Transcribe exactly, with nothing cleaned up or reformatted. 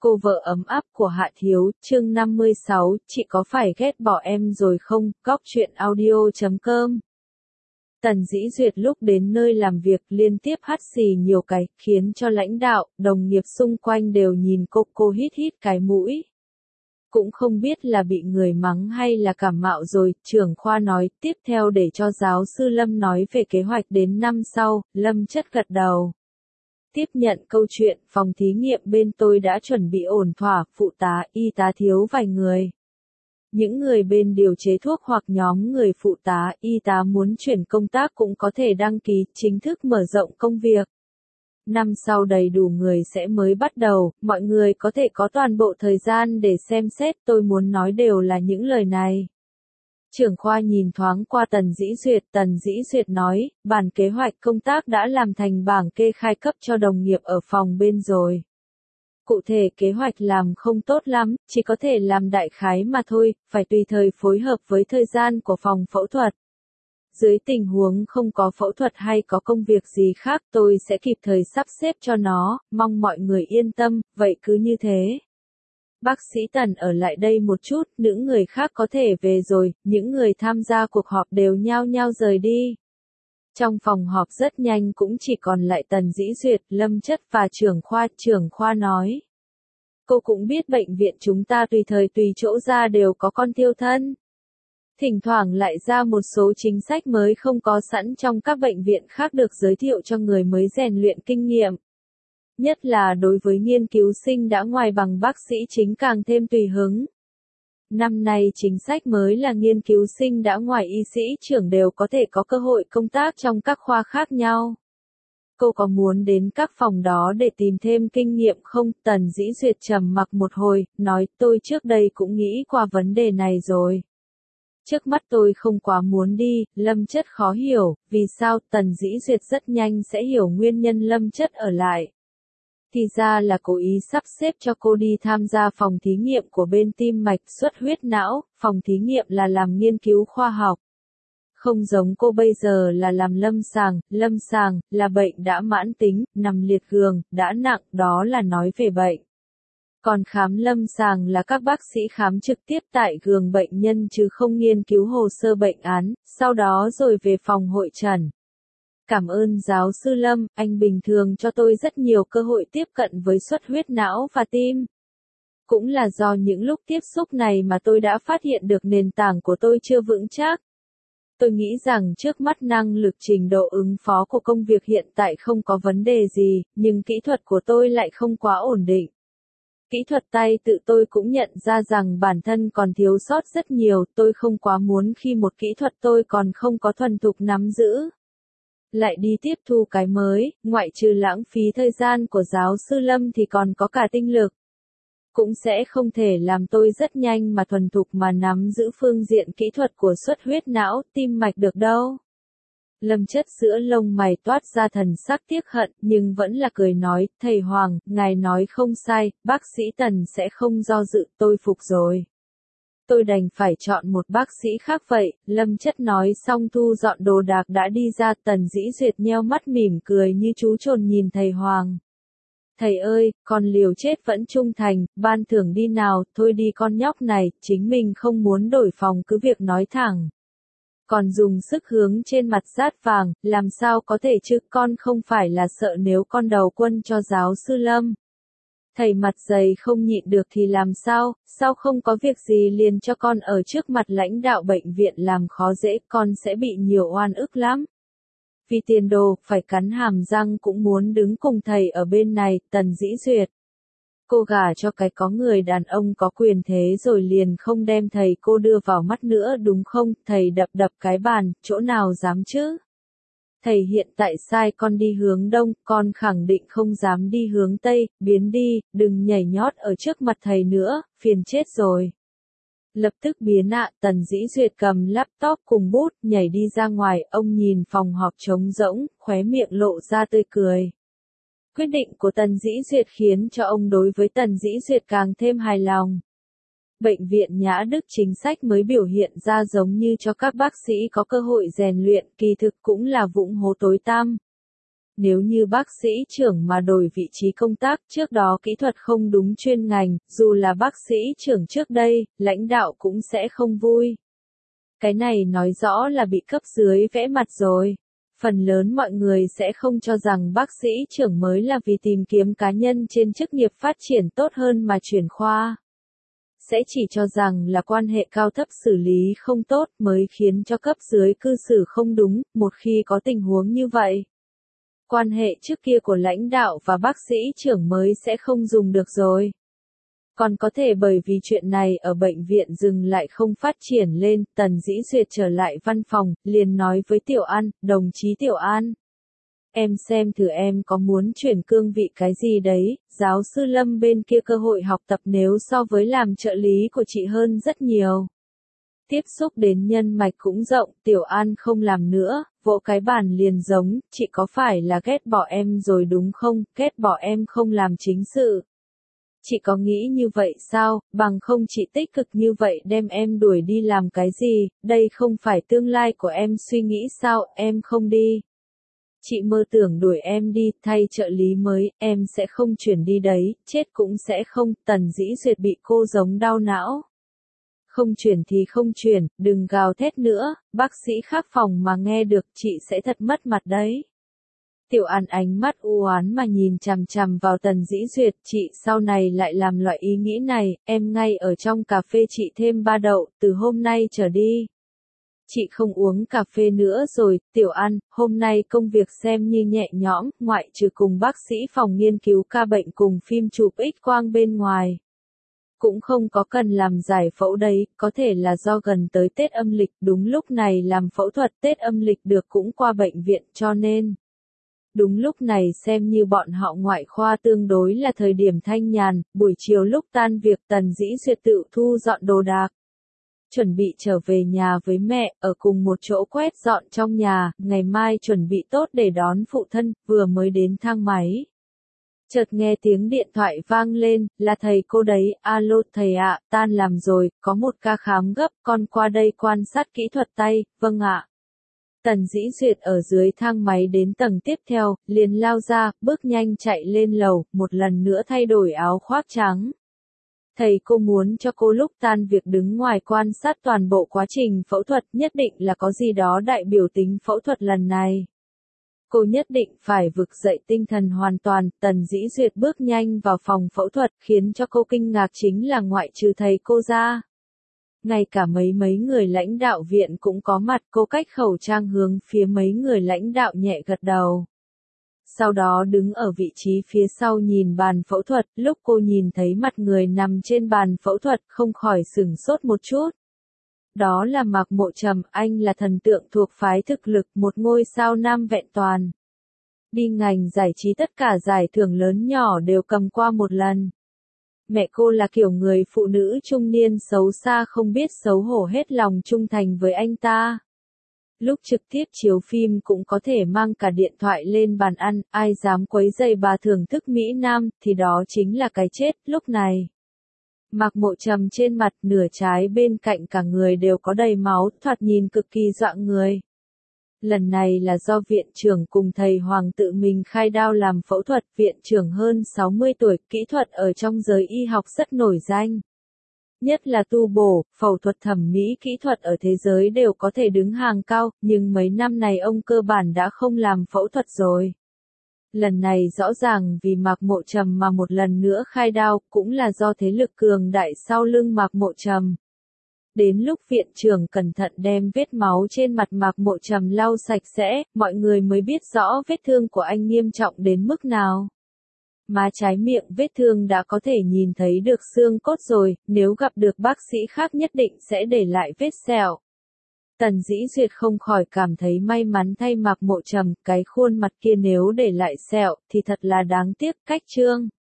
Cô vợ ấm áp của Hạ Thiếu, chương năm mươi sáu, chị có phải ghét bỏ em rồi không? Góc truyện audio chấm com. Tần Dĩ Duyệt lúc đến nơi làm việc liên tiếp hắt xì nhiều cái, khiến cho lãnh đạo, đồng nghiệp xung quanh đều nhìn cô, cô hít hít cái mũi. Cũng không biết là bị người mắng hay là cảm mạo rồi, trưởng khoa nói, tiếp theo để cho giáo sư Lâm nói về kế hoạch đến năm sau, Lâm chất gật đầu. Tiếp nhận câu chuyện, phòng thí nghiệm bên tôi đã chuẩn bị ổn thỏa, phụ tá, y tá thiếu vài người. Những người bên điều chế thuốc hoặc nhóm người phụ tá, y tá muốn chuyển công tác cũng có thể đăng ký, chính thức mở rộng công việc. Năm sau đầy đủ người sẽ mới bắt đầu, mọi người có thể có toàn bộ thời gian để xem xét, tôi muốn nói đều là những lời này. Trưởng khoa nhìn thoáng qua Tần Dĩ Duyệt, Tần Dĩ Duyệt nói, bản kế hoạch công tác đã làm thành bảng kê khai cấp cho đồng nghiệp ở phòng bên rồi. Cụ thể kế hoạch làm không tốt lắm, chỉ có thể làm đại khái mà thôi, phải tùy thời phối hợp với thời gian của phòng phẫu thuật. Dưới tình huống không có phẫu thuật hay có công việc gì khác tôi sẽ kịp thời sắp xếp cho nó, mong mọi người yên tâm, vậy cứ như thế. Bác sĩ Tần ở lại đây một chút, những người khác có thể về rồi, những người tham gia cuộc họp đều nhao nhao rời đi. Trong phòng họp rất nhanh cũng chỉ còn lại Tần Dĩ Duyệt, Lâm chất và trưởng khoa, trưởng khoa nói. Cô cũng biết bệnh viện chúng ta tùy thời tùy chỗ ra đều có con thiêu thân. Thỉnh thoảng lại ra một số chính sách mới không có sẵn trong các bệnh viện khác được giới thiệu cho người mới rèn luyện kinh nghiệm. Nhất là đối với nghiên cứu sinh đã ngoài bằng bác sĩ chính càng thêm tùy hứng. Năm nay chính sách mới là nghiên cứu sinh đã ngoài y sĩ trưởng đều có thể có cơ hội công tác trong các khoa khác nhau. Cô có muốn đến các phòng đó để tìm thêm kinh nghiệm không? Tần Dĩ Duyệt trầm mặc một hồi, nói tôi trước đây cũng nghĩ qua vấn đề này rồi. Trước mắt tôi không quá muốn đi, Lâm chất khó hiểu, vì sao? Tần Dĩ Duyệt rất nhanh sẽ hiểu nguyên nhân Lâm chất ở lại. Thì ra là cố ý sắp xếp cho cô đi tham gia phòng thí nghiệm của bên tim mạch xuất huyết não, phòng thí nghiệm là làm nghiên cứu khoa học. Không giống cô bây giờ là làm lâm sàng, lâm sàng, là bệnh đã mãn tính, nằm liệt giường, đã nặng, đó là nói về bệnh. Còn khám lâm sàng là các bác sĩ khám trực tiếp tại giường bệnh nhân chứ không nghiên cứu hồ sơ bệnh án, sau đó rồi về phòng hội chẩn. Cảm ơn giáo sư Lâm, anh bình thường cho tôi rất nhiều cơ hội tiếp cận với xuất huyết não và tim. Cũng là do những lúc tiếp xúc này mà tôi đã phát hiện được nền tảng của tôi chưa vững chắc. Tôi nghĩ rằng trước mắt năng lực trình độ ứng phó của công việc hiện tại không có vấn đề gì, nhưng kỹ thuật của tôi lại không quá ổn định. Kỹ thuật tay tự tôi cũng nhận ra rằng bản thân còn thiếu sót rất nhiều, tôi không quá muốn khi một kỹ thuật tôi còn không có thuần thục nắm giữ. Lại đi tiếp thu cái mới, ngoại trừ lãng phí thời gian của giáo sư Lâm thì còn có cả tinh lực. Cũng sẽ không thể làm tôi rất nhanh mà thuần thục mà nắm giữ phương diện kỹ thuật của xuất huyết não, tim mạch được đâu. Lâm chất giữa lông mày toát ra thần sắc tiếc hận, nhưng vẫn là cười nói, thầy Hoàng, ngài nói không sai, bác sĩ Tần sẽ không do dự, tôi phục rồi. Tôi đành phải chọn một bác sĩ khác vậy, Lâm chất nói xong thu dọn đồ đạc đã đi ra. Tần Dĩ Duyệt nheo mắt mỉm cười như chú trồn nhìn thầy Hoàng. Thầy ơi, con liều chết vẫn trung thành, ban thưởng đi nào, thôi đi con nhóc này, chính mình không muốn đổi phòng cứ việc nói thẳng. Còn dùng sức hướng trên mặt rát vàng, làm sao có thể chứ, con không phải là sợ nếu con đầu quân cho giáo sư Lâm. Thầy mặt dày không nhịn được thì làm sao, sao không có việc gì liền cho con ở trước mặt lãnh đạo bệnh viện làm khó dễ, con sẽ bị nhiều oan ức lắm. Vì tiền đồ, phải cắn hàm răng cũng muốn đứng cùng thầy ở bên này, Tần Dĩ Duyệt. Cô gả cho cái có người đàn ông có quyền thế rồi liền không đem thầy cô đưa vào mắt nữa đúng không? Thầy đập đập cái bàn, chỗ nào dám chứ? Thầy hiện tại sai con đi hướng đông, con khẳng định không dám đi hướng tây, biến đi, đừng nhảy nhót ở trước mặt thầy nữa, phiền chết rồi. Lập tức biến ạ, Tần Dĩ Duyệt cầm laptop cùng bút, nhảy đi ra ngoài, ông nhìn phòng họp trống rỗng, khóe miệng lộ ra tươi cười. Quyết định của Tần Dĩ Duyệt khiến cho ông đối với Tần Dĩ Duyệt càng thêm hài lòng. Bệnh viện Nhã Đức chính sách mới biểu hiện ra giống như cho các bác sĩ có cơ hội rèn luyện, kỳ thực cũng là vũng hố tối tăm. Nếu như bác sĩ trưởng mà đổi vị trí công tác trước đó kỹ thuật không đúng chuyên ngành, dù là bác sĩ trưởng trước đây, lãnh đạo cũng sẽ không vui. Cái này nói rõ là bị cấp dưới vẽ mặt rồi. Phần lớn mọi người sẽ không cho rằng bác sĩ trưởng mới là vì tìm kiếm cá nhân trên chức nghiệp phát triển tốt hơn mà chuyển khoa. Sẽ chỉ cho rằng là quan hệ cao thấp xử lý không tốt mới khiến cho cấp dưới cư xử không đúng, một khi có tình huống như vậy. Quan hệ trước kia của lãnh đạo và bác sĩ trưởng mới sẽ không dùng được rồi. Còn có thể bởi vì chuyện này ở bệnh viện dừng lại không phát triển lên, Tần Dĩ Duyệt trở lại văn phòng, liền nói với Tiểu An, đồng chí Tiểu An. Em xem thử em có muốn chuyển cương vị cái gì đấy, giáo sư Lâm bên kia cơ hội học tập nếu so với làm trợ lý của chị hơn rất nhiều. Tiếp xúc đến nhân mạch cũng rộng, Tiểu An không làm nữa, vỗ cái bàn liền giống, chị có phải là ghét bỏ em rồi đúng không, ghét bỏ em không làm chính sự. Chị có nghĩ như vậy sao, bằng không chị tích cực như vậy đem em đuổi đi làm cái gì, đây không phải tương lai của em suy nghĩ sao, em không đi. Chị mơ tưởng đuổi em đi, thay trợ lý mới, em sẽ không chuyển đi đấy, chết cũng sẽ không, Tần Dĩ Duyệt bị cô giống đau não. Không chuyển thì không chuyển, đừng gào thét nữa, bác sĩ khác phòng mà nghe được chị sẽ thật mất mặt đấy. Tiểu An ánh mắt u oán mà nhìn chằm chằm vào Tần Dĩ Duyệt, chị sau này lại làm loại ý nghĩ này, em ngay ở trong cà phê chị thêm ba đậu, từ hôm nay trở đi. Chị không uống cà phê nữa rồi, Tiểu An, hôm nay công việc xem như nhẹ nhõm, ngoại trừ cùng bác sĩ phòng nghiên cứu ca bệnh cùng phim chụp X-quang bên ngoài. Cũng không có cần làm giải phẫu đấy, có thể là do gần tới Tết âm lịch, đúng lúc này làm phẫu thuật Tết âm lịch được cũng qua bệnh viện cho nên. Đúng lúc này xem như bọn họ ngoại khoa tương đối là thời điểm thanh nhàn, buổi chiều lúc tan việc Tần Dĩ Duyệt tự thu dọn đồ đạc. Chuẩn bị trở về nhà với mẹ, ở cùng một chỗ quét dọn trong nhà, ngày mai chuẩn bị tốt để đón phụ thân, vừa mới đến thang máy. Chợt nghe tiếng điện thoại vang lên, là thầy cô đấy, alo thầy ạ, tan làm rồi, có một ca khám gấp, con qua đây quan sát kỹ thuật tay, vâng ạ. Tần Dĩ Duyệt ở dưới thang máy đến tầng tiếp theo, liền lao ra, bước nhanh chạy lên lầu, một lần nữa thay đổi áo khoác trắng. Thầy cô muốn cho cô lúc tan việc đứng ngoài quan sát toàn bộ quá trình phẫu thuật, nhất định là có gì đó đại biểu tính phẫu thuật lần này. Cô nhất định phải vực dậy tinh thần hoàn toàn, Tần Dĩ Duyệt bước nhanh vào phòng phẫu thuật, khiến cho cô kinh ngạc chính là ngoại trừ thầy cô ra. Ngay cả mấy mấy người lãnh đạo viện cũng có mặt, cô cách khẩu trang hướng phía mấy người lãnh đạo nhẹ gật đầu. Sau đó đứng ở vị trí phía sau nhìn bàn phẫu thuật, lúc cô nhìn thấy mặt người nằm trên bàn phẫu thuật, không khỏi sửng sốt một chút. Đó là Mạc Mộ Trầm, anh là thần tượng thuộc phái thực lực, một ngôi sao nam vẹn toàn. Đi ngành giải trí tất cả giải thưởng lớn nhỏ đều cầm qua một lần. Mẹ cô là kiểu người phụ nữ trung niên xấu xa không biết xấu hổ hết lòng trung thành với anh ta. Lúc trực tiếp chiếu phim cũng có thể mang cả điện thoại lên bàn ăn, ai dám quấy rầy bà thưởng thức Mỹ Nam, thì đó chính là cái chết, lúc này. Mạc Mộ Trầm trên mặt nửa trái bên cạnh cả người đều có đầy máu, thoạt nhìn cực kỳ dọa người. Lần này là do viện trưởng cùng thầy Hoàng tự mình khai đao làm phẫu thuật, viện trưởng hơn sáu mươi tuổi, kỹ thuật ở trong giới y học rất nổi danh. Nhất là tu bổ, phẫu thuật thẩm mỹ kỹ thuật ở thế giới đều có thể đứng hàng cao, nhưng mấy năm này ông cơ bản đã không làm phẫu thuật rồi. Lần này rõ ràng vì Mạc Mộ Trầm mà một lần nữa khai đao, cũng là do thế lực cường đại sau lưng Mạc Mộ Trầm. Đến lúc viện trưởng cẩn thận đem vết máu trên mặt Mạc Mộ Trầm lau sạch sẽ, mọi người mới biết rõ vết thương của anh nghiêm trọng đến mức nào. Má trái miệng vết thương đã có thể nhìn thấy được xương cốt rồi, nếu gặp được bác sĩ khác nhất định sẽ để lại vết sẹo. Tần Dĩ Duyệt không khỏi cảm thấy may mắn thay Mạc Mộ Trầm, cái khuôn mặt kia nếu để lại sẹo thì thật là đáng tiếc, cách trương.